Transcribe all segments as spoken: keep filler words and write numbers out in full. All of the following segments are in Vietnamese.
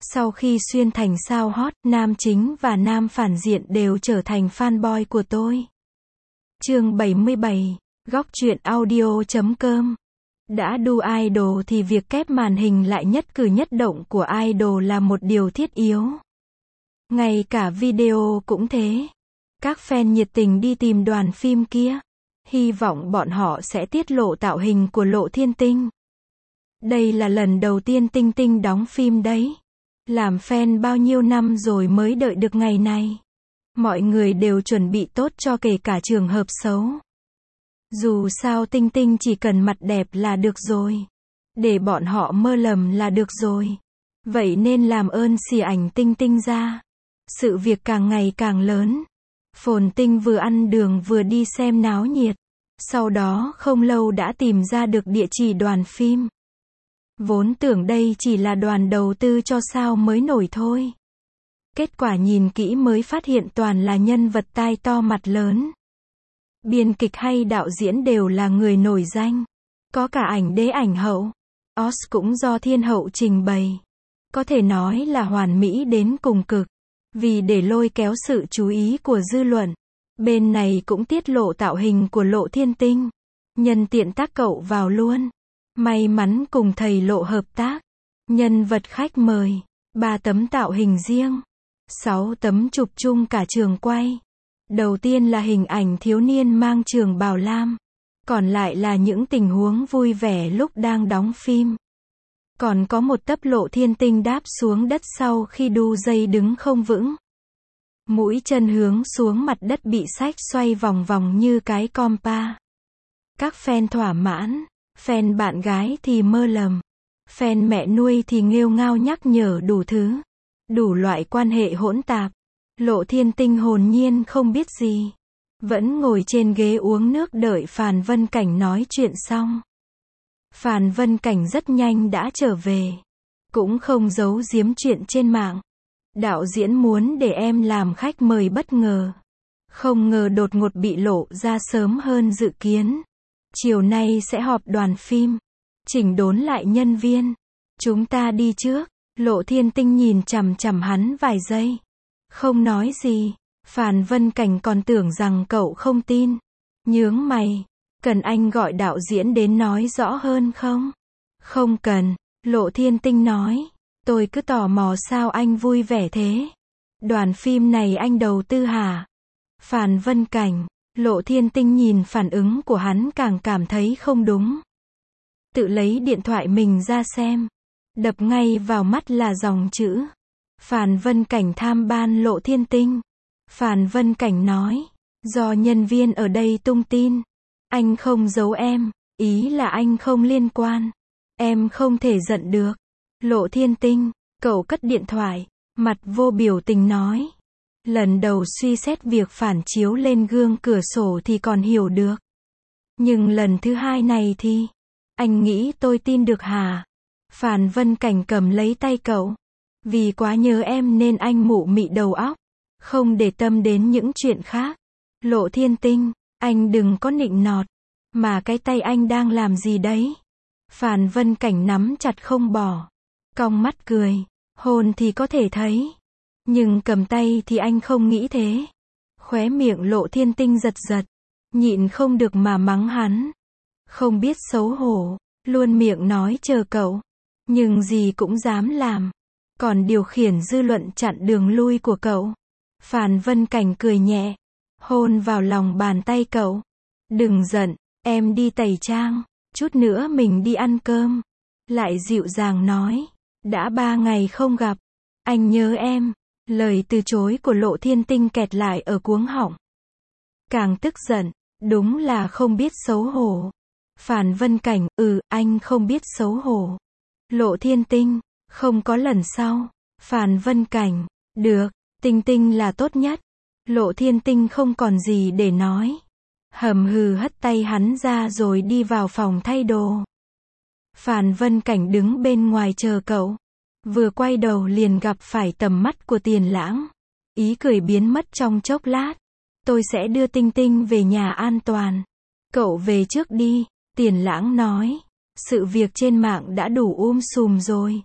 Sau khi xuyên thành sao hot, nam chính và nam phản diện đều trở thành fanboy của tôi. Chương bảy mươi bảy, góc truyện audio chấm com. Đã đu idol thì việc kép màn hình lại nhất cử nhất động của idol là một điều thiết yếu. Ngay cả video cũng thế. Các fan nhiệt tình đi tìm đoàn phim kia. Hy vọng bọn họ sẽ tiết lộ tạo hình của Lộ Thiên Tinh. Đây là lần đầu tiên Tinh Tinh đóng phim đấy. Làm fan bao nhiêu năm rồi mới đợi được ngày này. Mọi người đều chuẩn bị tốt cho kể cả trường hợp xấu. Dù sao Tinh Tinh chỉ cần mặt đẹp là được rồi. Để bọn họ mơ lầm là được rồi. Vậy nên làm ơn xì ảnh Tinh Tinh ra. Sự việc càng ngày càng lớn. Phồn Tinh vừa ăn đường vừa đi xem náo nhiệt. Sau đó không lâu đã tìm ra được địa chỉ đoàn phim. Vốn tưởng đây chỉ là đoàn đầu tư cho sao mới nổi thôi. Kết quả nhìn kỹ mới phát hiện toàn là nhân vật tai to mặt lớn. Biên kịch hay đạo diễn đều là người nổi danh. Có cả ảnh đế ảnh hậu. Os cũng do thiên hậu trình bày. Có thể nói là hoàn mỹ đến cùng cực. Vì để lôi kéo sự chú ý của dư luận. Bên này cũng tiết lộ tạo hình của Lộ Thiên Tinh. Nhân tiện tác cậu vào luôn. May mắn cùng thầy Lộ hợp tác. Nhân vật khách mời. ba tấm tạo hình riêng. sáu tấm chụp chung cả trường quay. Đầu tiên là hình ảnh thiếu niên mang trường bào lam. Còn lại là những tình huống vui vẻ lúc đang đóng phim. Còn có một tấc Lộ Thiên Tinh đáp xuống đất sau khi đu dây đứng không vững. Mũi chân hướng xuống mặt đất bị xách xoay vòng vòng như cái compa. Các fan thỏa mãn. Fan bạn gái thì mơ lầm. Fan mẹ nuôi thì nghêu ngao nhắc nhở đủ thứ. Đủ loại quan hệ hỗn tạp. Lộ Thiên Tinh hồn nhiên không biết gì. Vẫn ngồi trên ghế uống nước đợi Phàn Vân Cảnh nói chuyện xong. Phàn Vân Cảnh rất nhanh đã trở về. Cũng không giấu giếm chuyện trên mạng. Đạo diễn muốn để em làm khách mời bất ngờ. Không ngờ đột ngột bị lộ ra sớm hơn dự kiến. Chiều nay sẽ họp đoàn phim. Chỉnh đốn lại nhân viên. Chúng ta đi trước. Lộ Thiên Tinh nhìn chằm chằm hắn vài giây. Không nói gì. Phàn Vân Cảnh còn tưởng rằng cậu không tin. Nhướng mày. Cần anh gọi đạo diễn đến nói rõ hơn không? Không cần. Lộ Thiên Tinh nói. Tôi cứ tò mò sao anh vui vẻ thế. Đoàn phim này anh đầu tư hả? Phàn Vân Cảnh. Lộ Thiên Tinh nhìn phản ứng của hắn càng cảm thấy không đúng. Tự lấy điện thoại mình ra xem. Đập ngay vào mắt là dòng chữ. Phàn Vân Cảnh tham ban Lộ Thiên Tinh. Phàn Vân Cảnh nói. Do nhân viên ở đây tung tin. Anh không giấu em. Ý là anh không liên quan. Em không thể giận được. Lộ Thiên Tinh. Cậu cất điện thoại. Mặt vô biểu tình nói. Lần đầu suy xét việc phản chiếu lên gương cửa sổ thì còn hiểu được. Nhưng lần thứ hai này thì. Anh nghĩ tôi tin được hả? Phàn Vân Cảnh cầm lấy tay cậu. Vì quá nhớ em nên anh mụ mị đầu óc. Không để tâm đến những chuyện khác. Lộ Thiên Tinh. Anh đừng có nịnh nọt. Mà cái tay anh đang làm gì đấy? Phàn Vân Cảnh nắm chặt không bỏ. Cong mắt cười. Hôn thì có thể thấy. Nhưng cầm tay thì anh không nghĩ thế. Khóe miệng Lộ Thiên Tinh giật giật. Nhịn không được mà mắng hắn. Không biết xấu hổ. Luôn miệng nói chờ cậu. Nhưng gì cũng dám làm. Còn điều khiển dư luận chặn đường lui của cậu. Phàn Vân Cảnh cười nhẹ. Hôn vào lòng bàn tay cậu. Đừng giận. Em đi tẩy trang. Chút nữa mình đi ăn cơm. Lại dịu dàng nói. Đã ba ngày không gặp. Anh nhớ em. Lời từ chối của Lộ Thiên Tinh kẹt lại ở cuống họng. Càng tức giận. Đúng là không biết xấu hổ. Phàn Vân Cảnh. Ừ, anh không biết xấu hổ. Lộ Thiên Tinh. Không có lần sau. Phàn Vân Cảnh. Được. Tinh Tinh là tốt nhất. Lộ Thiên Tinh không còn gì để nói. Hầm hừ hất tay hắn ra rồi đi vào phòng thay đồ. Phàn Vân Cảnh đứng bên ngoài chờ cậu. Vừa quay đầu liền gặp phải tầm mắt của Tiền Lãng. Ý cười biến mất trong chốc lát. Tôi sẽ đưa Tinh Tinh về nhà an toàn. Cậu về trước đi. Tiền Lãng nói. Sự việc trên mạng đã đủ um sùm rồi.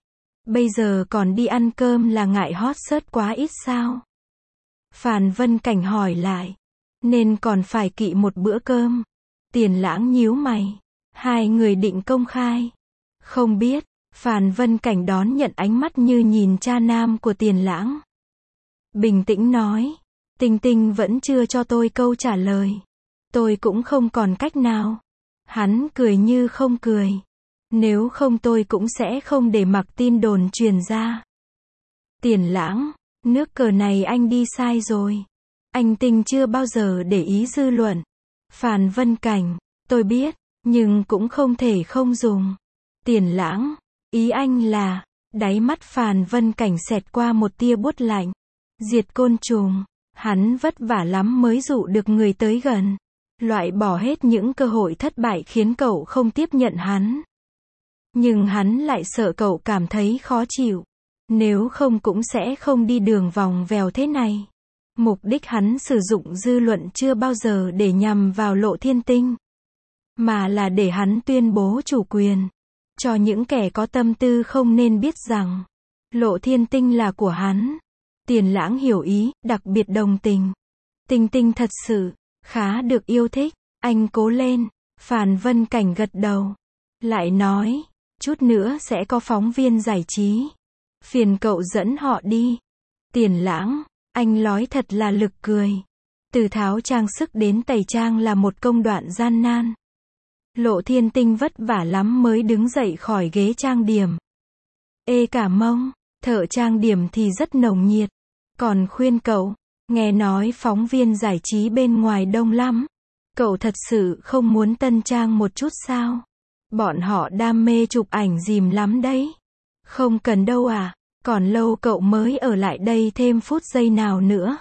Bây giờ còn đi ăn cơm là ngại hot search quá ít sao? Phan Vân Cảnh hỏi lại. Nên còn phải kỵ một bữa cơm. Tiền Lãng nhíu mày. Hai người định công khai. Không biết. Phan Vân Cảnh đón nhận ánh mắt như nhìn cha nam của Tiền Lãng. Bình tĩnh nói. Tinh Tinh vẫn chưa cho tôi câu trả lời. Tôi cũng không còn cách nào. Hắn cười như không cười. Nếu không tôi cũng sẽ không để mặc tin đồn truyền ra. Tiền Lãng, nước cờ này anh đi sai rồi. Anh Tinh chưa bao giờ để ý dư luận. Phan Vân Cảnh, tôi biết, nhưng cũng không thể không dùng. Tiền Lãng, ý anh là, đáy mắt Phan Vân Cảnh xẹt qua một tia buốt lạnh. Diệt côn trùng, hắn vất vả lắm mới dụ được người tới gần. Loại bỏ hết những cơ hội thất bại khiến cậu không tiếp nhận hắn. Nhưng hắn lại sợ cậu cảm thấy khó chịu. Nếu không cũng sẽ không đi đường vòng vèo thế này. Mục đích hắn sử dụng dư luận chưa bao giờ để nhằm vào Lộ Thiên Tinh. Mà là để hắn tuyên bố chủ quyền. Cho những kẻ có tâm tư không nên biết rằng Lộ Thiên Tinh là của hắn. Tiền Lãng hiểu ý, đặc biệt đồng tình. Tinh Tinh thật sự khá được yêu thích. Anh cố lên. Phan Vân Cảnh gật đầu. Lại nói, chút nữa sẽ có phóng viên giải trí. Phiền cậu dẫn họ đi. Tiền Lãng, anh nói thật là lực cười. Từ tháo trang sức đến tẩy trang là một công đoạn gian nan. Lộ Thiên Tinh vất vả lắm mới đứng dậy khỏi ghế trang điểm. Ê cả mông, thợ trang điểm thì rất nồng nhiệt. Còn khuyên cậu, nghe nói phóng viên giải trí bên ngoài đông lắm. Cậu thật sự không muốn tân trang một chút sao? Bọn họ đam mê chụp ảnh dìm lắm đấy. Không cần đâu à, còn lâu cậu mới ở lại đây thêm phút giây nào nữa.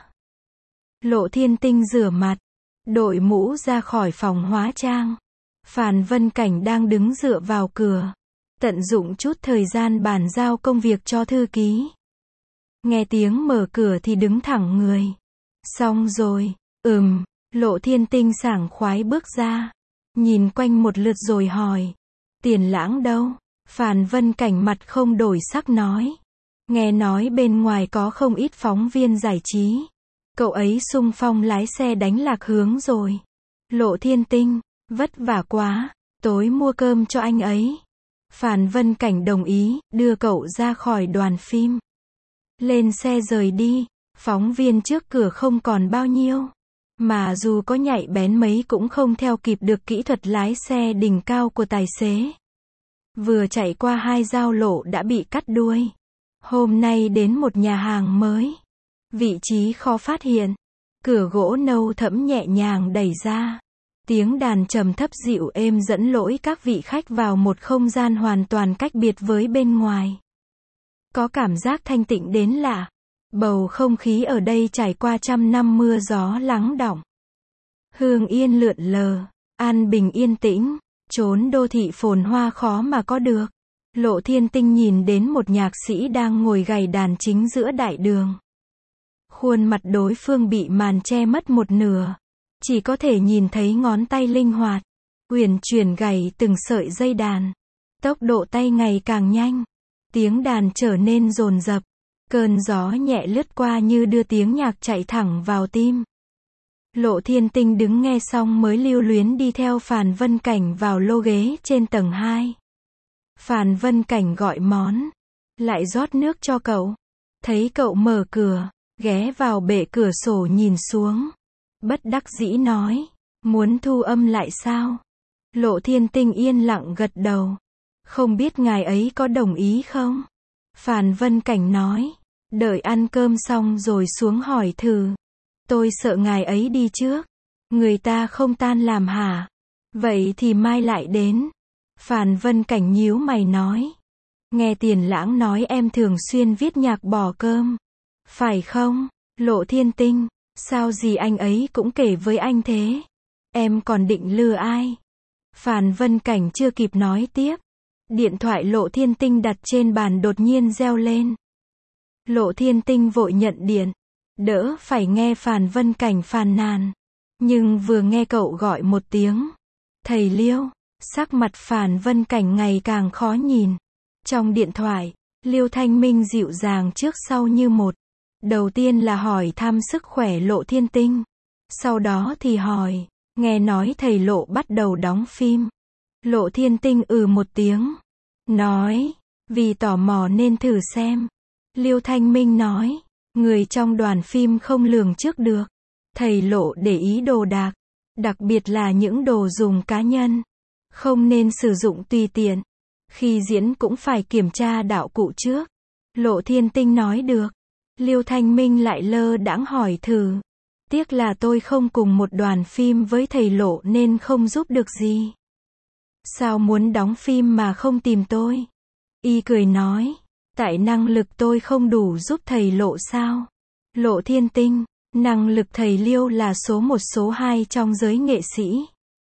Lộ Thiên Tinh rửa mặt, đội mũ ra khỏi phòng hóa trang. Phan Vân Cảnh đang đứng dựa vào cửa, tận dụng chút thời gian bàn giao công việc cho thư ký. Nghe tiếng mở cửa thì đứng thẳng người. Xong rồi, ừm, Lộ Thiên Tinh sảng khoái bước ra, nhìn quanh một lượt rồi hỏi. Tiền Lãng đâu? Phan Vân Cảnh mặt không đổi sắc nói. Nghe nói bên ngoài có không ít phóng viên giải trí. Cậu ấy xung phong lái xe đánh lạc hướng rồi. Lộ Thiên Tinh, vất vả quá, tối mua cơm cho anh ấy. Phan Vân Cảnh đồng ý, đưa cậu ra khỏi đoàn phim. Lên xe rời đi, phóng viên trước cửa không còn bao nhiêu. Mà dù có nhạy bén mấy cũng không theo kịp được kỹ thuật lái xe đỉnh cao của tài xế. Vừa chạy qua hai giao lộ đã bị cắt đuôi. Hôm nay đến một nhà hàng mới. Vị trí khó phát hiện. Cửa gỗ nâu thẫm nhẹ nhàng đẩy ra. Tiếng đàn trầm thấp dịu êm dẫn lỗi các vị khách vào một không gian hoàn toàn cách biệt với bên ngoài. Có cảm giác thanh tịnh đến lạ. Bầu không khí ở đây trải qua trăm năm mưa gió lắng đọng. Hương yên lượn lờ, an bình yên tĩnh, chốn đô thị phồn hoa khó mà có được. Lộ Thiên Tinh nhìn đến một nhạc sĩ đang ngồi gảy đàn chính giữa đại đường. Khuôn mặt đối phương bị màn che mất một nửa. Chỉ có thể nhìn thấy ngón tay linh hoạt, uyển chuyển gảy từng sợi dây đàn. Tốc độ tay ngày càng nhanh. Tiếng đàn trở nên dồn dập. Cơn gió nhẹ lướt qua như đưa tiếng nhạc chạy thẳng vào tim. Lộ Thiên Tinh đứng nghe xong mới lưu luyến đi theo Phan Vân Cảnh vào lô ghế trên tầng hai. Phan Vân Cảnh gọi món, lại rót nước cho cậu. Thấy cậu mở cửa, ghé vào bệ cửa sổ nhìn xuống. Bất đắc dĩ nói, muốn thu âm lại sao? Lộ Thiên Tinh yên lặng gật đầu. Không biết ngài ấy có đồng ý không? Phan Vân Cảnh nói, đợi ăn cơm xong rồi xuống hỏi thử. Tôi sợ ngài ấy đi trước. Người ta không tan làm hả? Vậy thì mai lại đến. Phan Vân Cảnh nhíu mày nói. Nghe Tiền Lãng nói em thường xuyên viết nhạc bỏ cơm. Phải không? Lộ Thiên Tinh, sao gì anh ấy cũng kể với anh thế? Em còn định lừa ai? Phan Vân Cảnh chưa kịp nói tiếp. Điện thoại Lộ Thiên Tinh đặt trên bàn đột nhiên reo lên. Lộ Thiên Tinh vội nhận điện. Đỡ phải nghe Phan Vân Cảnh phàn nàn. Nhưng vừa nghe cậu gọi một tiếng. Thầy Liêu, sắc mặt Phan Vân Cảnh ngày càng khó nhìn. Trong điện thoại, Liêu Thanh Minh dịu dàng trước sau như một. Đầu tiên là hỏi thăm sức khỏe Lộ Thiên Tinh. Sau đó thì hỏi, nghe nói thầy Lộ bắt đầu đóng phim. Lộ Thiên Tinh ừ một tiếng. Nói, vì tò mò nên thử xem. Liêu Thanh Minh nói, người trong đoàn phim không lường trước được. Thầy Lộ để ý đồ đạc, đặc biệt là những đồ dùng cá nhân. Không nên sử dụng tùy tiện. Khi diễn cũng phải kiểm tra đạo cụ trước. Lộ Thiên Tinh nói được. Liêu Thanh Minh lại lơ đãng hỏi thử. Tiếc là tôi không cùng một đoàn phim với thầy Lộ nên không giúp được gì. Sao muốn đóng phim mà không tìm tôi? Y cười nói, tại năng lực tôi không đủ giúp thầy Lộ sao? Lộ Thiên Tinh, năng lực thầy Liêu là số một số hai trong giới nghệ sĩ.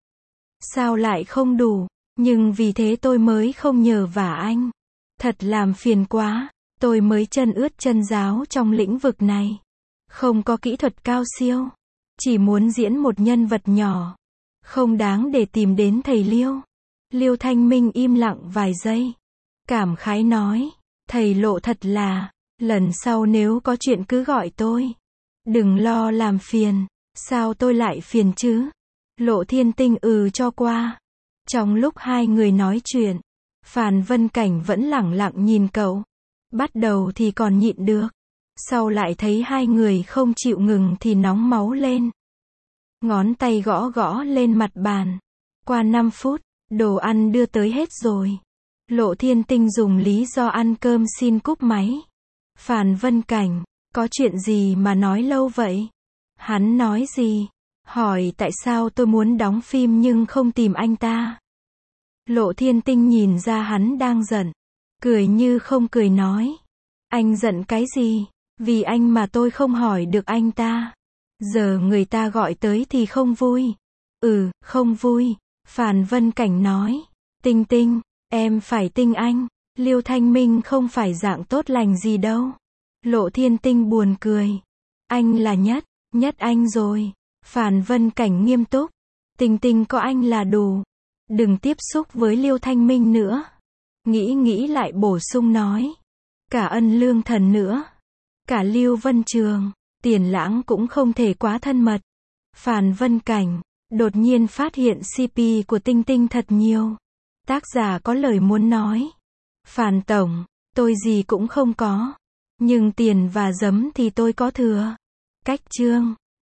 Sao lại không đủ? Nhưng vì thế tôi mới không nhờ vả anh. Thật làm phiền quá, tôi mới chân ướt chân ráo trong lĩnh vực này. Không có kỹ thuật cao siêu. Chỉ muốn diễn một nhân vật nhỏ. Không đáng để tìm đến thầy Liêu. Liêu Thanh Minh im lặng vài giây. Cảm khái nói, thầy Lộ thật là, lần sau nếu có chuyện cứ gọi tôi. Đừng lo làm phiền. Sao tôi lại phiền chứ? Lộ Thiên Tinh ừ cho qua. Trong lúc hai người nói chuyện, Phàn Vân Cảnh vẫn lẳng lặng nhìn cậu. Bắt đầu thì còn nhịn được. Sau lại thấy hai người không chịu ngừng thì nóng máu lên. Ngón tay gõ gõ lên mặt bàn. Qua năm phút, đồ ăn đưa tới hết rồi. Lộ Thiên Tinh dùng lý do ăn cơm xin cúp máy. Phàn Vân Cảnh, có chuyện gì mà nói lâu vậy? Hắn nói gì? Hỏi tại sao tôi muốn đóng phim nhưng không tìm anh ta. Lộ Thiên Tinh nhìn ra hắn đang giận. Cười như không cười nói. Anh giận cái gì? Vì anh mà tôi không hỏi được anh ta. Giờ người ta gọi tới thì không vui. Ừ, không vui. Phàn Vân Cảnh nói. Tinh Tinh, em phải tin anh. Liêu Thanh Minh không phải dạng tốt lành gì đâu. Lộ Thiên Tinh buồn cười. Anh là nhất, nhất anh rồi. Phàn Vân Cảnh nghiêm túc. Tinh Tinh có anh là đủ. Đừng tiếp xúc với Liêu Thanh Minh nữa. Nghĩ nghĩ lại bổ sung nói. Cả Ân Lương Thần nữa. Cả Lưu Vân Trường, Tiền Lãng cũng không thể quá thân mật. Phàn Vân Cảnh, đột nhiên phát hiện xê pê của Tinh Tinh thật nhiều. Tác giả có lời muốn nói. Phàn Tổng, tôi gì cũng không có. Nhưng tiền và giấm thì tôi có thừa. Cách chương.